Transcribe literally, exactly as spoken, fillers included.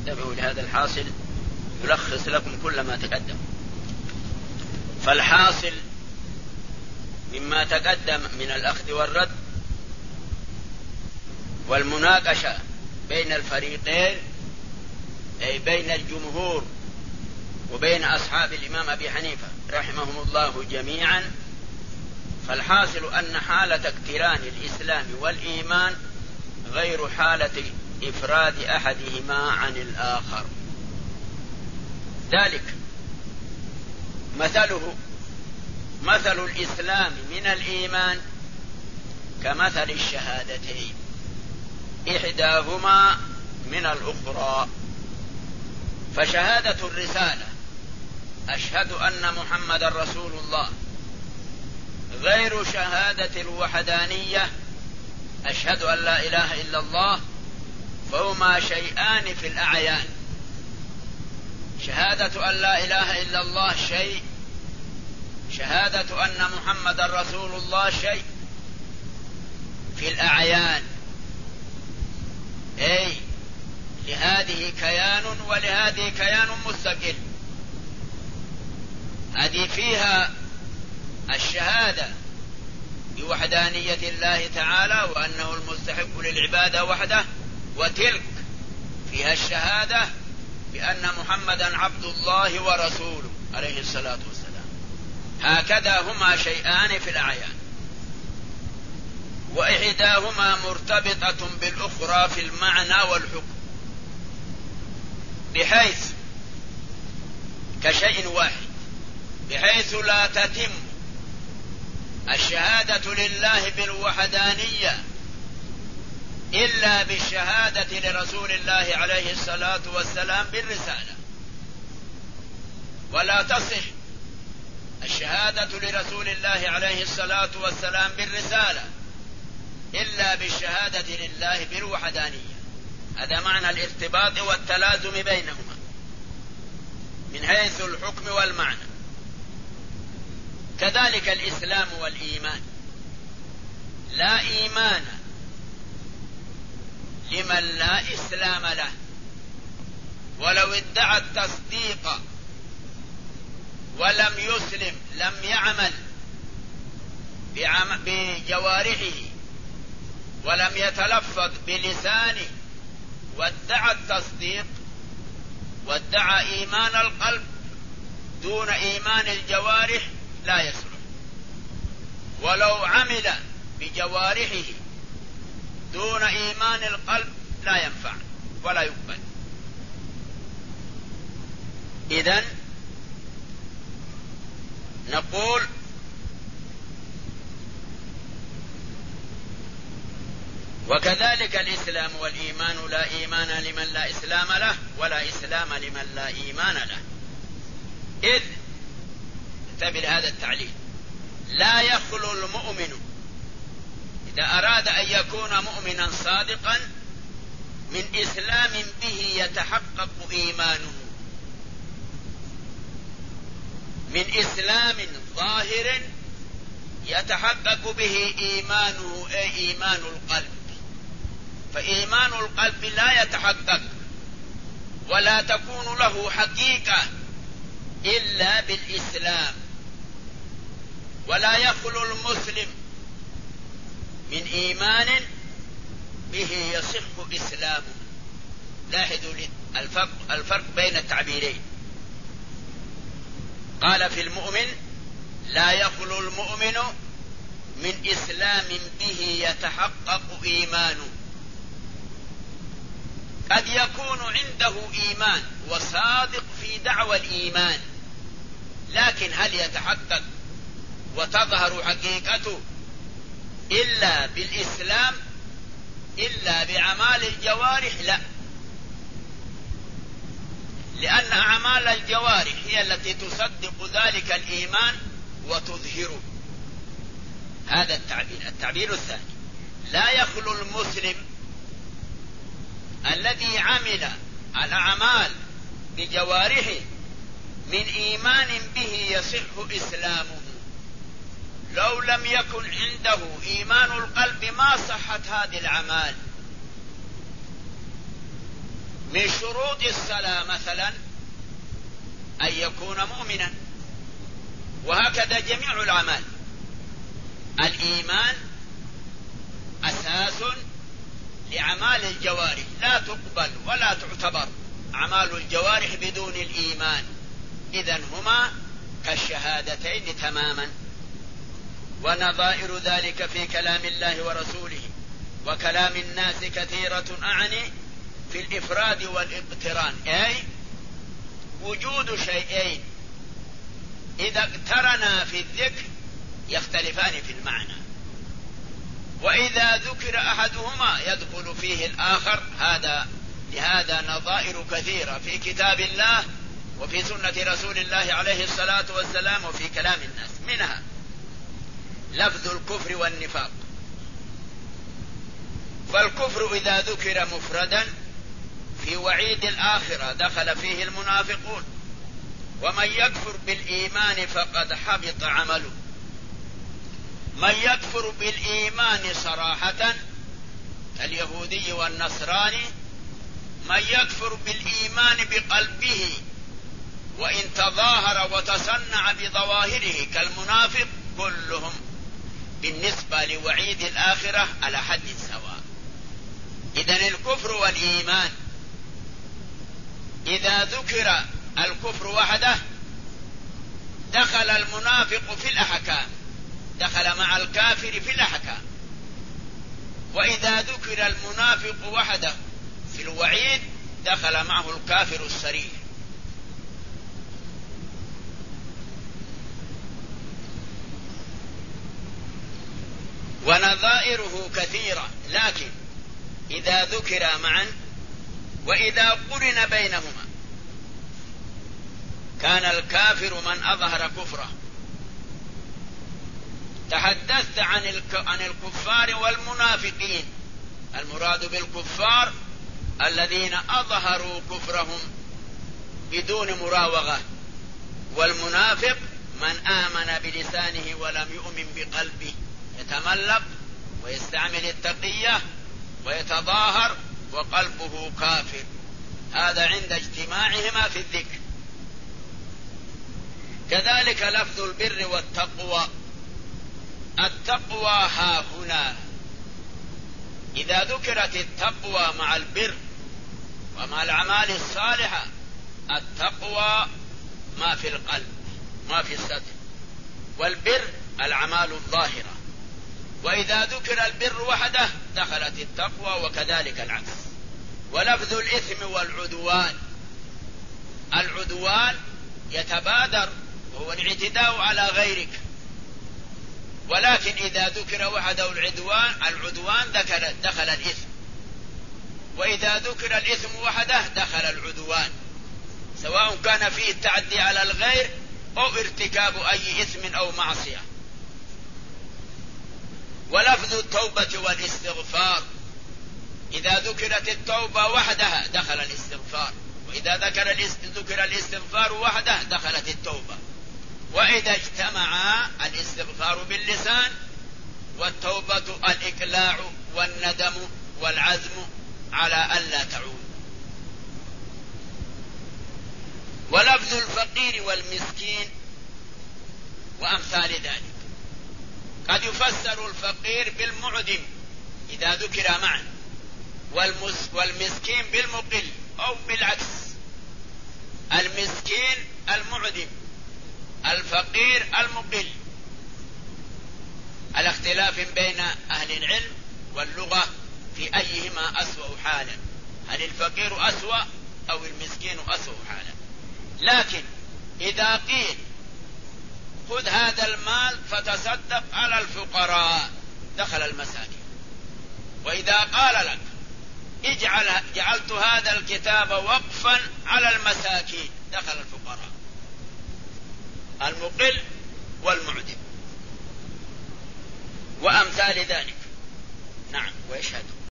انتبهوا لهذا الحاصل يلخص لكم كل ما تقدم. فالحاصل مما تقدم من الأخذ والرد والمناقشة بين الفريقين، أي بين الجمهور وبين أصحاب الإمام أبي حنيفة رحمهم الله جميعا، فالحاصل أن حالة اقتران الإسلام والإيمان غير حالة إفراد أحدهما عن الآخر. ذلك مثله مثل الإسلام من الإيمان كمثل الشهادتين إحداهما من الأخرى. فشهادة الرسالة أشهد أن محمد رسول الله غير شهادة الوحدانية أشهد أن لا إله إلا الله، فهما شيئان في الأعيان. شهادة أن لا إله إلا الله شيء، شهادة أن محمد رسول الله شيء في الأعيان، أي لهذه كيان ولهذه كيان مستقل. هذه فيها الشهادة بوحدانية الله تعالى وأنه المستحق للعبادة وحده، وتلك فيها الشهادة بأن محمدا عبد الله ورسوله عليه الصلاة والسلام. هكذا هما شيئان في الأعيان، وإحداهما مرتبطة بالأخرى في المعنى والحكم، بحيث كشيء واحد، بحيث لا تتم الشهادة لله بالوحدانية إلا بالشهادة لرسول الله عليه الصلاة والسلام بالرسالة، ولا تصح الشهادة لرسول الله عليه الصلاة والسلام بالرسالة إلا بالشهادة لله بالوحدانية. هذا معنى الارتباط والتلازم بينهما من حيث الحكم والمعنى. كذلك الإسلام والإيمان، لا إيمان لمن لا إسلام له، ولو ادعى التصديق ولم يسلم، لم يعمل بجوارحه ولم يتلفظ بلسانه وادعى التصديق وادعى إيمان القلب دون إيمان الجوارح لا يصلح، ولو عمل بجوارحه دون إيمان القلب لا ينفع ولا يقبل. إذن نقول وكذلك الإسلام والإيمان، لا إيمان لمن لا إسلام له ولا إسلام لمن لا إيمان له. إذ انتبه لهذا التعليل، لا يخلو المؤمن إذا أراد أن يكون مؤمنا صادقا من إسلام به يتحقق إيمانه، من إسلام ظاهر يتحقق به إيمانه، أي إيمان القلب. فإيمان القلب لا يتحقق ولا تكون له حقيقة إلا بالإسلام. ولا يخلو المسلم من إيمان به يصح إسلامه. لاحظوا الفرق, الفرق بين التعبيرين. قال في المؤمن لا يخلو المؤمن من إسلام به يتحقق إيمانه. قد يكون عنده إيمان وصادق في دعوى الإيمان، لكن هل يتحقق وتظهر حقيقته إلا بالإسلام، إلا بأعمال الجوارح؟ لا، لأن أعمال الجوارح هي التي تصدق ذلك الإيمان وتظهره. هذا التعبير. التعبير الثاني، لا يخلو المسلم الذي عمل الأعمال بجوارحه من إيمان به يصح إسلامه. لو لم يكن عنده إيمان القلب ما صحت هذه الأعمال. من شروط الصلاة مثلا أن يكون مؤمنا، وهكذا جميع الأعمال. الإيمان أساس لأعمال الجوارح، لا تقبل ولا تعتبر أعمال الجوارح بدون الإيمان، إذن هما كالشهادتين تماما. ونظائر ذلك في كلام الله ورسوله وكلام الناس كثيرة، أعني في الإفراد والاقتران، أي وجود شيئين إذا اقترنا في الذكر يختلفان في المعنى، وإذا ذكر أحدهما يدخل فيه الآخر. هذا لهذا نظائر كثيرة في كتاب الله وفي سنة رسول الله عليه الصلاة والسلام وفي كلام الناس. منها لفظ الكفر والنفاق. فالكفر إذا ذكر مفردا في وعيد الآخرة دخل فيه المنافقون، ومن يكفر بالإيمان فقد حبط عمله. من يكفر بالإيمان صراحة اليهودي والنصراني، من يكفر بالإيمان بقلبه وإن تظاهر وتصنع بظواهره كالمنافق، كلهم بالنسبة لوعيد الآخرة على حد سواء. إذن الكفر والإيمان إذا ذكر الكفر وحده دخل المنافق في الأحكام، دخل مع الكافر في الأحكام. وإذا ذكر المنافق وحده في الوعيد دخل معه الكافر الصريح. ونظائره كثيرة، لكن إذا ذكر معا وإذا قرن بينهما كان الكافر من أظهر كفره. تحدثت عن عن الكفار والمنافقين، المراد بالكفار الذين أظهروا كفرهم بدون مراوغة، والمنافق من آمن بلسانه ولم يؤمن بقلبه، يتملق ويستعمل التقية ويتظاهر وقلبه كافر. هذا عند اجتماعهما في الذكر. كذلك لفظ البر والتقوى. التقوى ها هنا إذا ذكرت التقوى مع البر ومع الأعمال الصالحة، التقوى ما في القلب ما في الصدر، والبر الأعمال الظاهرة. وإذا ذكر البر وحده دخلت التقوى، وكذلك العكس. ولفظ الإثم والعدوان. العدوان يتبادر وهو الاعتداء على غيرك، ولكن إذا ذكر وحده العدوان العدوان دخل, دخل الإثم، وإذا ذكر الإثم وحده دخل العدوان، سواء كان فيه التعدي على الغير أو ارتكاب أي إثم أو معصية. ولفظ التوبة والاستغفار. إذا ذكرت التوبة وحدها دخل الاستغفار، وإذا ذكر ذكر الاستغفار وحده دخلت التوبة. وإذا اجتمعا الاستغفار باللسان والتوبة الإقلاع والندم والعزم على ألا تعود. ولفظ الفقير والمسكين وأمثال ذلك. قد يفسر الفقير بالمعدم إذا ذكر معا، والمسكين بالمقل أو بالعكس، المسكين المعدم، الفقير المقل. الاختلاف بين أهل العلم واللغة في أيهما أسوأ حالا، هل الفقير أسوأ أو المسكين أسوأ حالا. لكن إذا قيل خذ هذا المال فتصدق على الفقراء دخل المساكين، وإذا قال لك اجعل جعلت هذا الكتاب وقفا على المساكين دخل الفقراء، المقل والمعدم وأمثال ذلك. نعم. ويشهد